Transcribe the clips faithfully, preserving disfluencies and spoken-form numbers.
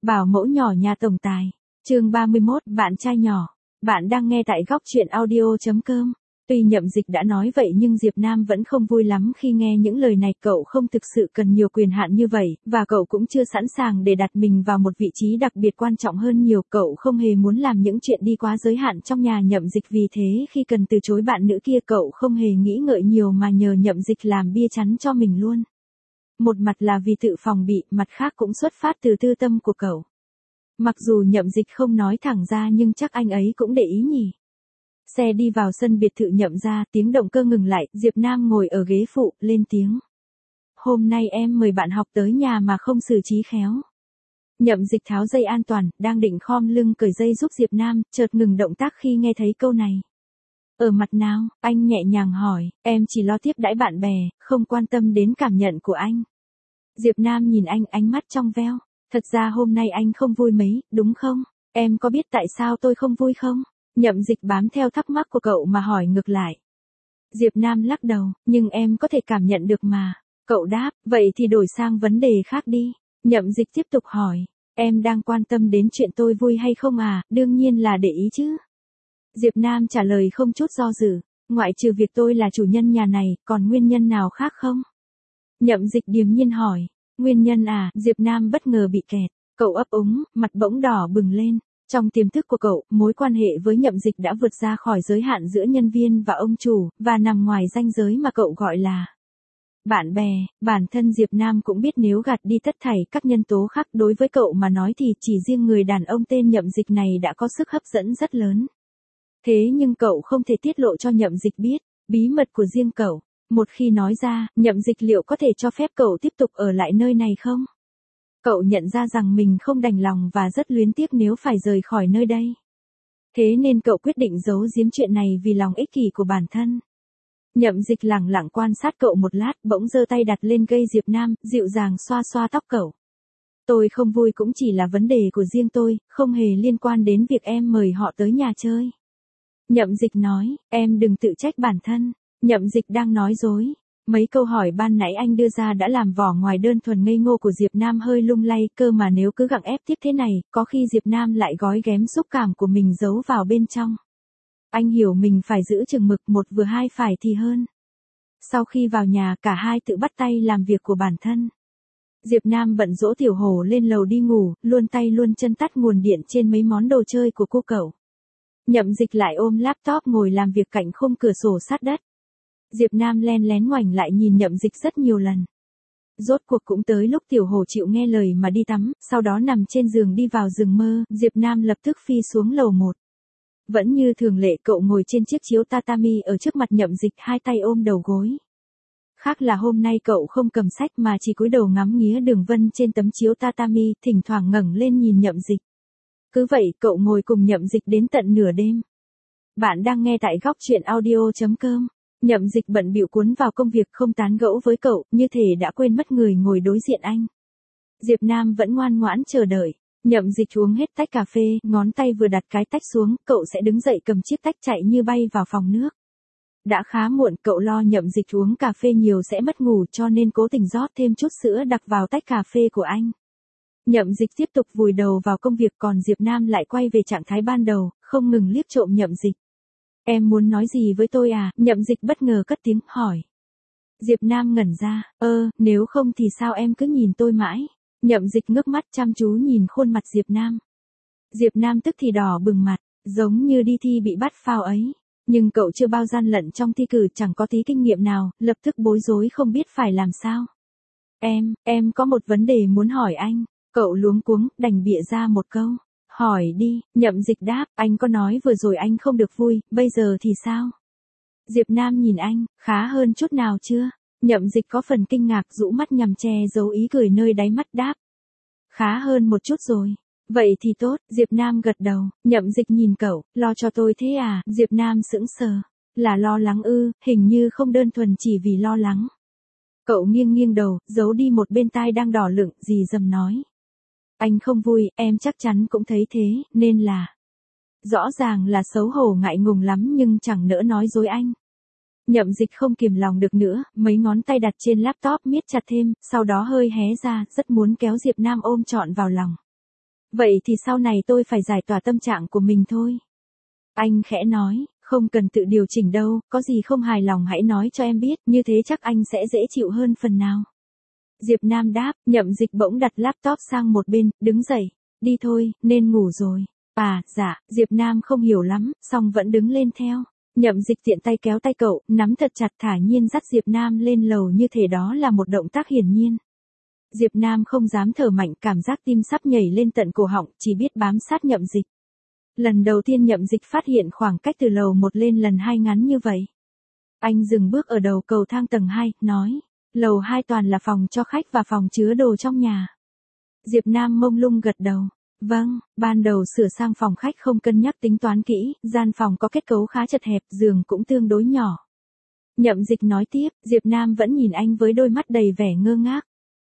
Bảo mẫu nhỏ nhà tổng tài. Chương ba mươi mốt, bạn trai nhỏ. Bạn đang nghe tại góc truyện audio chấm com. Tuy Nhậm Dịch đã nói vậy nhưng Diệp Nam vẫn không vui lắm khi nghe những lời này. Cậu không thực sự cần nhiều quyền hạn như vậy, và cậu cũng chưa sẵn sàng để đặt mình vào một vị trí đặc biệt quan trọng hơn nhiều. Cậu không hề muốn làm những chuyện đi quá giới hạn trong nhà Nhậm Dịch, vì thế khi cần từ chối bạn nữ kia cậu không hề nghĩ ngợi nhiều mà nhờ Nhậm Dịch làm bia chắn cho mình luôn. Một mặt là vì tự phòng bị, mặt khác cũng xuất phát từ tư tâm của cậu. Mặc dù Nhậm Dịch không nói thẳng ra nhưng chắc anh ấy cũng để ý nhỉ. Xe đi vào sân biệt thự Nhậm gia, tiếng động cơ ngừng lại, Diệp Nam ngồi ở ghế phụ, lên tiếng. Hôm nay em mời bạn học tới nhà mà không xử trí khéo. Nhậm Dịch tháo dây an toàn, đang định khom lưng cởi dây giúp Diệp Nam, chợt ngừng động tác khi nghe thấy câu này. Ở mặt nào, anh nhẹ nhàng hỏi, em chỉ lo tiếp đãi bạn bè, không quan tâm đến cảm nhận của anh. Diệp Nam nhìn anh, ánh mắt trong veo. Thật ra hôm nay anh không vui mấy, đúng không? Em có biết tại sao tôi không vui không? Nhậm Dịch bám theo thắc mắc của cậu mà hỏi ngược lại. Diệp Nam lắc đầu, nhưng em có thể cảm nhận được mà. Cậu đáp, vậy thì đổi sang vấn đề khác đi. Nhậm Dịch tiếp tục hỏi, em đang quan tâm đến chuyện tôi vui hay không à? Đương nhiên là để ý chứ. Diệp Nam trả lời không chút do dự, ngoại trừ việc tôi là chủ nhân nhà này, còn nguyên nhân nào khác không? Nhậm Dịch điềm nhiên hỏi, nguyên nhân à? Diệp Nam bất ngờ bị kẹt, cậu ấp úng, mặt bỗng đỏ bừng lên. Trong tiềm thức của cậu, mối quan hệ với Nhậm Dịch đã vượt ra khỏi giới hạn giữa nhân viên và ông chủ, và nằm ngoài ranh giới mà cậu gọi là bạn bè. Bản thân Diệp Nam cũng biết nếu gạt đi tất thảy các nhân tố khác, đối với cậu mà nói thì chỉ riêng người đàn ông tên Nhậm Dịch này đã có sức hấp dẫn rất lớn. Thế nhưng cậu không thể tiết lộ cho Nhậm Dịch biết bí mật của riêng cậu. Một khi nói ra, Nhậm Dịch liệu có thể cho phép cậu tiếp tục ở lại nơi này không? Cậu nhận ra rằng mình không đành lòng và rất luyến tiếc nếu phải rời khỏi nơi đây. Thế nên cậu quyết định giấu giếm chuyện này vì lòng ích kỷ của bản thân. Nhậm Dịch lẳng lặng quan sát cậu một lát, bỗng giơ tay đặt lên gây Diệp Nam, dịu dàng xoa xoa tóc cậu. Tôi không vui cũng chỉ là vấn đề của riêng tôi, không hề liên quan đến việc em mời họ tới nhà chơi. Nhậm Dịch nói, em đừng tự trách bản thân. Nhậm Dịch đang nói dối. Mấy câu hỏi ban nãy anh đưa ra đã làm vỏ ngoài đơn thuần ngây ngô của Diệp Nam hơi lung lay, cơ mà nếu cứ gặng ép tiếp thế này, có khi Diệp Nam lại gói ghém xúc cảm của mình giấu vào bên trong. Anh hiểu mình phải giữ chừng mực, một vừa hai phải thì hơn. Sau khi vào nhà, cả hai tự bắt tay làm việc của bản thân. Diệp Nam bận dỗ Tiểu Hổ lên lầu đi ngủ, luôn tay luôn chân tắt nguồn điện trên mấy món đồ chơi của cô cậu. Nhậm Dịch lại ôm laptop ngồi làm việc cạnh khung cửa sổ sát đất. Diệp Nam len lén ngoảnh lại nhìn Nhậm Dịch rất nhiều lần. Rốt cuộc cũng tới lúc Tiểu Hổ chịu nghe lời mà đi tắm, sau đó nằm trên giường đi vào giường mơ, Diệp Nam lập tức phi xuống lầu một. Vẫn như thường lệ, cậu ngồi trên chiếc chiếu tatami ở trước mặt Nhậm Dịch, hai tay ôm đầu gối. Khác là hôm nay cậu không cầm sách mà chỉ cúi đầu ngắm nghía đường vân trên tấm chiếu tatami, thỉnh thoảng ngẩng lên nhìn Nhậm Dịch. Cứ vậy, cậu ngồi cùng Nhậm Dịch đến tận nửa đêm. Bạn đang nghe tại góc truyện audio chấm com. Nhậm Dịch bận bịu cuốn vào công việc, không tán gẫu với cậu, như thể đã quên mất người ngồi đối diện anh. Diệp Nam vẫn ngoan ngoãn chờ đợi. Nhậm Dịch uống hết tách cà phê, ngón tay vừa đặt cái tách xuống, cậu sẽ đứng dậy cầm chiếc tách chạy như bay vào phòng nước. Đã khá muộn, cậu lo Nhậm Dịch uống cà phê nhiều sẽ mất ngủ cho nên cố tình rót thêm chút sữa đặc vào tách cà phê của anh. Nhậm Dịch tiếp tục vùi đầu vào công việc, còn Diệp Nam lại quay về trạng thái ban đầu, không ngừng liếc trộm Nhậm Dịch. Em muốn nói gì với tôi à? Nhậm Dịch bất ngờ cất tiếng hỏi. Diệp Nam ngẩn ra, ơ, nếu không thì sao em cứ nhìn tôi mãi? Nhậm Dịch ngước mắt chăm chú nhìn khuôn mặt Diệp Nam. Diệp Nam tức thì đỏ bừng mặt, giống như đi thi bị bắt phao ấy. Nhưng cậu chưa bao gian lận trong thi cử, chẳng có tí kinh nghiệm nào, lập tức bối rối không biết phải làm sao. Em, em có một vấn đề muốn hỏi anh. Cậu luống cuống, đành bịa ra một câu. Hỏi đi. Nhậm Dịch đáp, anh có nói vừa rồi anh không được vui, bây giờ thì sao? Diệp Nam nhìn anh, khá hơn chút nào chưa? Nhậm Dịch có phần kinh ngạc, rũ mắt nhằm che giấu ý cười nơi đáy mắt, đáp. Khá hơn một chút rồi. Vậy thì tốt. Diệp Nam gật đầu. Nhậm Dịch nhìn cậu, lo cho tôi thế à? Diệp Nam sững sờ. Là lo lắng ư? Hình như không đơn thuần chỉ vì lo lắng. Cậu nghiêng nghiêng đầu, giấu đi một bên tai đang đỏ lựng, rì rầm nói. Anh không vui, em chắc chắn cũng thấy thế, nên là. Rõ ràng là xấu hổ ngại ngùng lắm nhưng chẳng nỡ nói dối anh. Nhậm Dịch không kiềm lòng được nữa, mấy ngón tay đặt trên laptop miết chặt thêm, sau đó hơi hé ra, rất muốn kéo Diệp Nam ôm trọn vào lòng. Vậy thì sau này tôi phải giải tỏa tâm trạng của mình thôi. Anh khẽ nói, không cần tự điều chỉnh đâu, có gì không hài lòng hãy nói cho em biết, như thế chắc anh sẽ dễ chịu hơn phần nào. Diệp Nam đáp, Nhậm Dịch bỗng đặt laptop sang một bên, đứng dậy, đi thôi, nên ngủ rồi. À, dạ, Diệp Nam không hiểu lắm, song vẫn đứng lên theo. Nhậm Dịch tiện tay kéo tay cậu, nắm thật chặt thả nhiên dắt Diệp Nam lên lầu như thể đó là một động tác hiển nhiên. Diệp Nam không dám thở mạnh, cảm giác tim sắp nhảy lên tận cổ họng, chỉ biết bám sát Nhậm Dịch. Lần đầu tiên Nhậm Dịch phát hiện khoảng cách từ lầu một lên lần hai ngắn như vậy. Anh dừng bước ở đầu cầu thang tầng hai, nói, lầu hai toàn là phòng cho khách và phòng chứa đồ trong nhà. Diệp Nam mông lung gật đầu. Vâng, ban đầu sửa sang phòng khách không cân nhắc tính toán kỹ, gian phòng có kết cấu khá chật hẹp, giường cũng tương đối nhỏ. Nhậm Dịch nói tiếp, Diệp Nam vẫn nhìn anh với đôi mắt đầy vẻ ngơ ngác.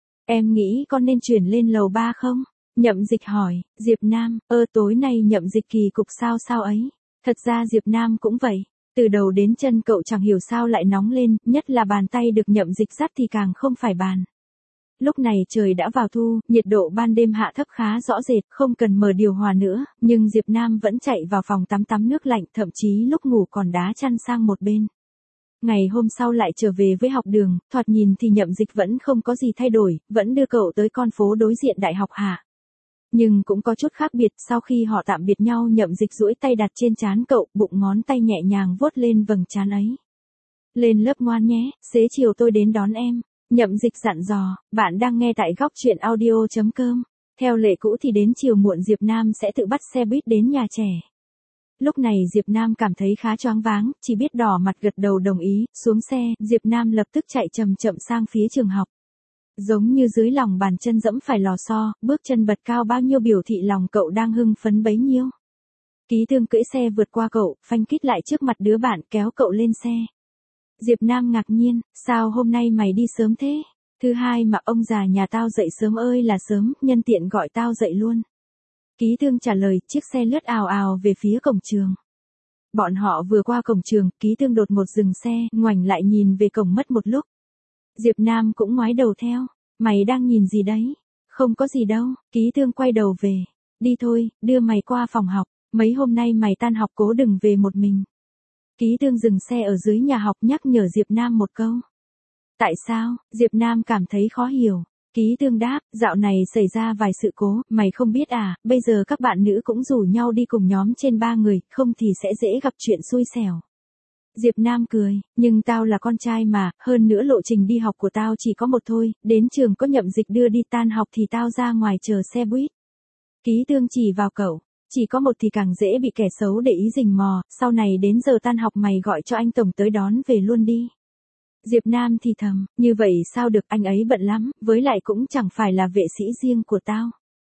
Em nghĩ con nên chuyển lên lầu ba không? Nhậm Dịch hỏi, Diệp Nam, ơ tối nay Nhậm Dịch kỳ cục sao sao ấy. Thật ra Diệp Nam cũng vậy, từ đầu đến chân cậu chẳng hiểu sao lại nóng lên, nhất là bàn tay được Nhậm Dịch dắt thì càng không phải bàn. Lúc này trời đã vào thu, nhiệt độ ban đêm hạ thấp khá rõ rệt, không cần mở điều hòa nữa, nhưng Diệp Nam vẫn chạy vào phòng tắm tắm nước lạnh, thậm chí lúc ngủ còn đá chăn sang một bên. Ngày hôm sau lại trở về với học đường, thoạt nhìn thì Nhậm Dịch vẫn không có gì thay đổi, vẫn đưa cậu tới con phố đối diện đại học hạ. Nhưng cũng có chút khác biệt, sau khi họ tạm biệt nhau Nhậm Dịch duỗi tay đặt trên trán cậu, bụng ngón tay nhẹ nhàng vuốt lên vầng trán ấy. Lên lớp ngoan nhé, xế chiều tôi đến đón em. Nhậm Dịch dặn dò, bạn đang nghe tại góc truyện audio chấm com. Theo lệ cũ thì đến chiều muộn Diệp Nam sẽ tự bắt xe buýt đến nhà trẻ. Lúc này Diệp Nam cảm thấy khá choáng váng, chỉ biết đỏ mặt gật đầu đồng ý, xuống xe, Diệp Nam lập tức chạy chậm chậm sang phía trường học. Giống như dưới lòng bàn chân dẫm phải lò xo, bước chân bật cao bao nhiêu biểu thị lòng cậu đang hưng phấn bấy nhiêu. Ký Thương cưỡi xe vượt qua cậu, phanh kít lại trước mặt đứa bạn kéo cậu lên xe. Diệp Nam ngạc nhiên, sao hôm nay mày đi sớm thế? Thứ hai mà ông già nhà tao dậy sớm ơi là sớm, nhân tiện gọi tao dậy luôn. Ký Thương trả lời, chiếc xe lướt ào ào về phía cổng trường. Bọn họ vừa qua cổng trường, Ký Thương đột ngột dừng xe, ngoảnh lại nhìn về cổng mất một lúc. Diệp Nam cũng ngoái đầu theo, mày đang nhìn gì đấy? Không có gì đâu, Ký Thương quay đầu về. Đi thôi, đưa mày qua phòng học, mấy hôm nay mày tan học cố đừng về một mình. Ký Thương dừng xe ở dưới nhà học nhắc nhở Diệp Nam một câu. Tại sao? Diệp Nam cảm thấy khó hiểu. Ký Thương đáp, dạo này xảy ra vài sự cố, mày không biết à, bây giờ các bạn nữ cũng rủ nhau đi cùng nhóm trên ba người, không thì sẽ dễ gặp chuyện xui xẻo. Diệp Nam cười, nhưng tao là con trai mà, hơn nữa lộ trình đi học của tao chỉ có một thôi, đến trường có Nhậm Dịch đưa đi, tan học thì tao ra ngoài chờ xe buýt. Ký Thương chỉ vào cậu. Chỉ có một thì càng dễ bị kẻ xấu để ý rình mò, sau này đến giờ tan học mày gọi cho anh Tổng tới đón về luôn đi. Diệp Nam thì thầm, như vậy sao được, anh ấy bận lắm, với lại cũng chẳng phải là vệ sĩ riêng của tao.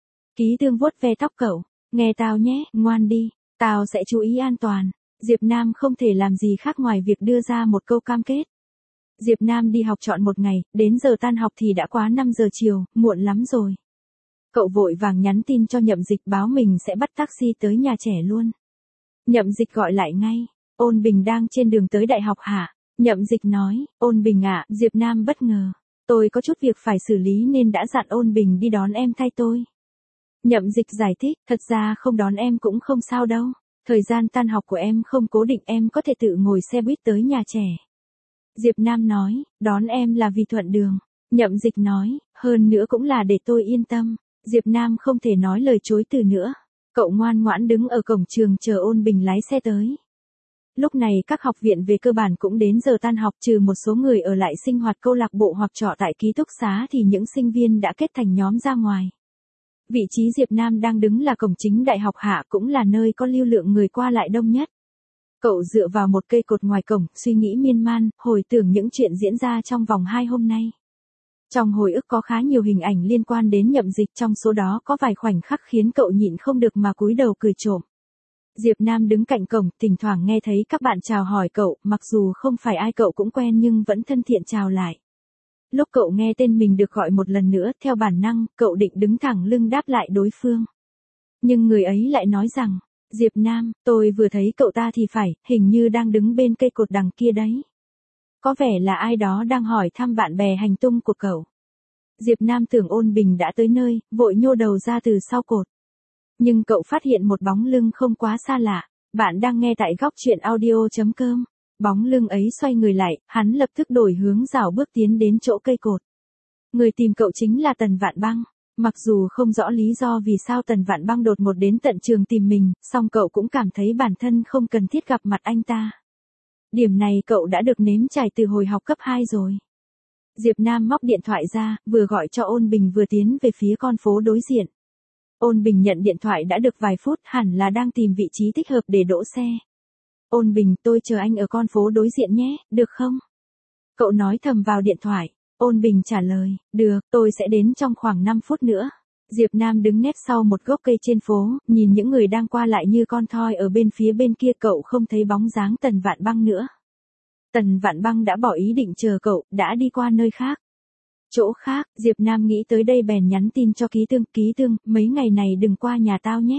Ký Thương vuốt ve tóc cậu, nghe tao nhé, ngoan đi, tao sẽ chú ý an toàn. Diệp Nam không thể làm gì khác ngoài việc đưa ra một câu cam kết. Diệp Nam đi học trọn một ngày, đến giờ tan học thì đã quá năm giờ chiều, muộn lắm rồi. Cậu vội vàng nhắn tin cho Nhậm Dịch báo mình sẽ bắt taxi tới nhà trẻ luôn. Nhậm Dịch gọi lại ngay, Ôn Bình đang trên đường tới đại học hả? Nhậm Dịch nói, Ôn Bình ạ, Diệp Nam bất ngờ. Tôi có chút việc phải xử lý nên đã dặn Ôn Bình đi đón em thay tôi. Nhậm Dịch giải thích, thật ra không đón em cũng không sao đâu. Thời gian tan học của em không cố định, em có thể tự ngồi xe buýt tới nhà trẻ. Diệp Nam nói, đón em là vì thuận đường. Nhậm Dịch nói, hơn nữa cũng là để tôi yên tâm. Diệp Nam không thể nói lời chối từ nữa. Cậu ngoan ngoãn đứng ở cổng trường chờ Ôn Bình lái xe tới. Lúc này các học viện về cơ bản cũng đến giờ tan học, trừ một số người ở lại sinh hoạt câu lạc bộ hoặc trọ tại ký túc xá thì những sinh viên đã kết thành nhóm ra ngoài. Vị trí Diệp Nam đang đứng là cổng chính đại học hạ, cũng là nơi có lưu lượng người qua lại đông nhất. Cậu dựa vào một cây cột ngoài cổng, suy nghĩ miên man, hồi tưởng những chuyện diễn ra trong vòng hai hôm nay. Trong hồi ức có khá nhiều hình ảnh liên quan đến Nhậm Dịch, trong số đó có vài khoảnh khắc khiến cậu nhịn không được mà cúi đầu cười trộm. Diệp Nam đứng cạnh cổng, thỉnh thoảng nghe thấy các bạn chào hỏi cậu, mặc dù không phải ai cậu cũng quen nhưng vẫn thân thiện chào lại. Lúc cậu nghe tên mình được gọi một lần nữa, theo bản năng, cậu định đứng thẳng lưng đáp lại đối phương. Nhưng người ấy lại nói rằng, Diệp Nam, tôi vừa thấy cậu ta thì phải, hình như đang đứng bên cây cột đằng kia đấy. Có vẻ là ai đó đang hỏi thăm bạn bè hành tung của cậu. Diệp Nam tưởng Ôn Bình đã tới nơi, vội nhô đầu ra từ sau cột. Nhưng cậu phát hiện một bóng lưng không quá xa lạ. Bạn đang nghe tại góc chuyện audio.com. Bóng lưng ấy xoay người lại, hắn lập tức đổi hướng rảo bước tiến đến chỗ cây cột. Người tìm cậu chính là Tần Vạn Băng. Mặc dù không rõ lý do vì sao Tần Vạn Băng đột ngột đến tận trường tìm mình, song cậu cũng cảm thấy bản thân không cần thiết gặp mặt anh ta. Điểm này cậu đã được nếm trải từ hồi học cấp hai rồi. Diệp Nam móc điện thoại ra, vừa gọi cho Ôn Bình vừa tiến về phía con phố đối diện. Ôn Bình nhận điện thoại đã được vài phút, hẳn là đang tìm vị trí thích hợp để đỗ xe. Ôn Bình, tôi chờ anh ở con phố đối diện nhé, được không? Cậu nói thầm vào điện thoại. Ôn Bình trả lời, được, tôi sẽ đến trong khoảng năm phút nữa. Diệp Nam đứng nép sau một gốc cây trên phố, nhìn những người đang qua lại như con thoi ở bên phía bên kia, cậu không thấy bóng dáng Tần Vạn Băng nữa. Tần Vạn Băng đã bỏ ý định chờ cậu, đã đi qua nơi khác. Chỗ khác, Diệp Nam nghĩ tới đây bèn nhắn tin cho Ký Tương, Ký Tương, mấy ngày này đừng qua nhà tao nhé.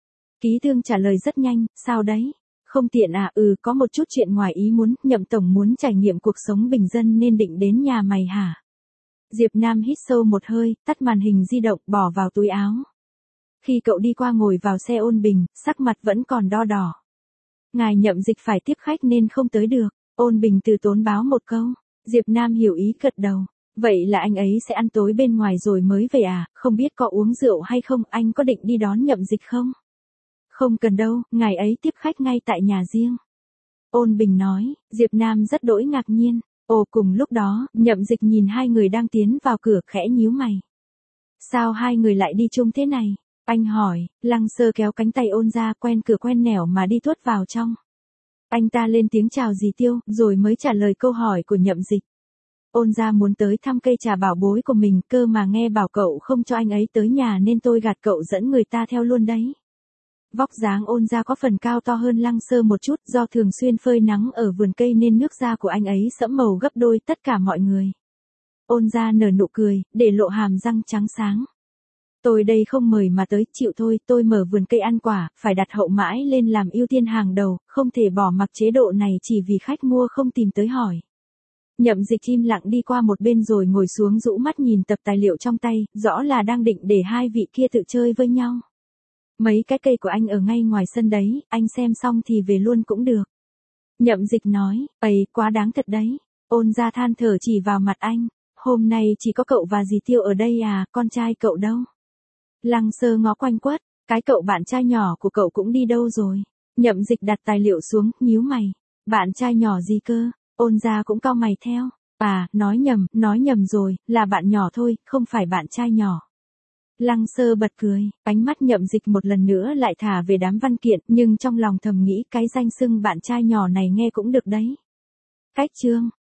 Ký Tương trả lời rất nhanh, sao đấy? Không tiện à, ừ, có một chút chuyện ngoài ý muốn, Nhậm tổng muốn trải nghiệm cuộc sống bình dân nên định đến nhà mày hả? Diệp Nam hít sâu một hơi, tắt màn hình di động, bỏ vào túi áo. Khi cậu đi qua ngồi vào xe Ôn Bình, sắc mặt vẫn còn đo đỏ. Ngài Nhậm Dịch phải tiếp khách nên không tới được. Ôn Bình từ tốn báo một câu. Diệp Nam hiểu ý gật đầu. Vậy là anh ấy sẽ ăn tối bên ngoài rồi mới về à, không biết có uống rượu hay không, anh có định đi đón Nhậm Dịch không? Không cần đâu, ngài ấy tiếp khách ngay tại nhà riêng. Ôn Bình nói, Diệp Nam rất đỗi ngạc nhiên. Ồ, cùng lúc đó, Nhậm Dịch nhìn hai người đang tiến vào cửa, khẽ nhíu mày. Sao hai người lại đi chung thế này? Anh hỏi. Lăng Sơ kéo cánh tay Ôn ra, quen cửa quen nẻo mà đi tuốt vào trong. Anh ta lên tiếng chào dì Tiêu, rồi mới trả lời câu hỏi của Nhậm Dịch. Ôn ra muốn tới thăm cây trà bảo bối của mình, cơ mà nghe bảo cậu không cho anh ấy tới nhà nên tôi gạt cậu dẫn người ta theo luôn đấy. Vóc dáng Ôn ra có phần cao to hơn Lăng Sơ một chút, do thường xuyên phơi nắng ở vườn cây nên nước da của anh ấy sẫm màu gấp đôi tất cả mọi người. Ôn ra nở nụ cười, để lộ hàm răng trắng sáng. Tôi đây không mời mà tới, chịu thôi, tôi mở vườn cây ăn quả, phải đặt hậu mãi lên làm ưu tiên hàng đầu, không thể bỏ mặc chế độ này chỉ vì khách mua không tìm tới hỏi. Nhậm Dịch im lặng đi qua một bên rồi ngồi xuống rũ mắt nhìn tập tài liệu trong tay, rõ là đang định để hai vị kia tự chơi với nhau. Mấy cái cây của anh ở ngay ngoài sân đấy, anh xem xong thì về luôn cũng được. Nhậm Dịch nói, ầy, quá đáng thật đấy. Ôn ra than thở chỉ vào mặt anh, hôm nay chỉ có cậu và dì Tiêu ở đây à, con trai cậu đâu? Lăng Sơ ngó quanh quất, cái cậu bạn trai nhỏ của cậu cũng đi đâu rồi? Nhậm Dịch đặt tài liệu xuống, nhíu mày. Bạn trai nhỏ gì cơ? Ôn ra cũng cau mày theo. À, nói nhầm, nói nhầm rồi, là bạn nhỏ thôi, không phải bạn trai nhỏ. Lăng Sơ bật cười, ánh mắt Nhậm Dịch một lần nữa lại thả về đám văn kiện, nhưng trong lòng thầm nghĩ cái danh xưng bạn trai nhỏ này nghe cũng được đấy. Cách chương,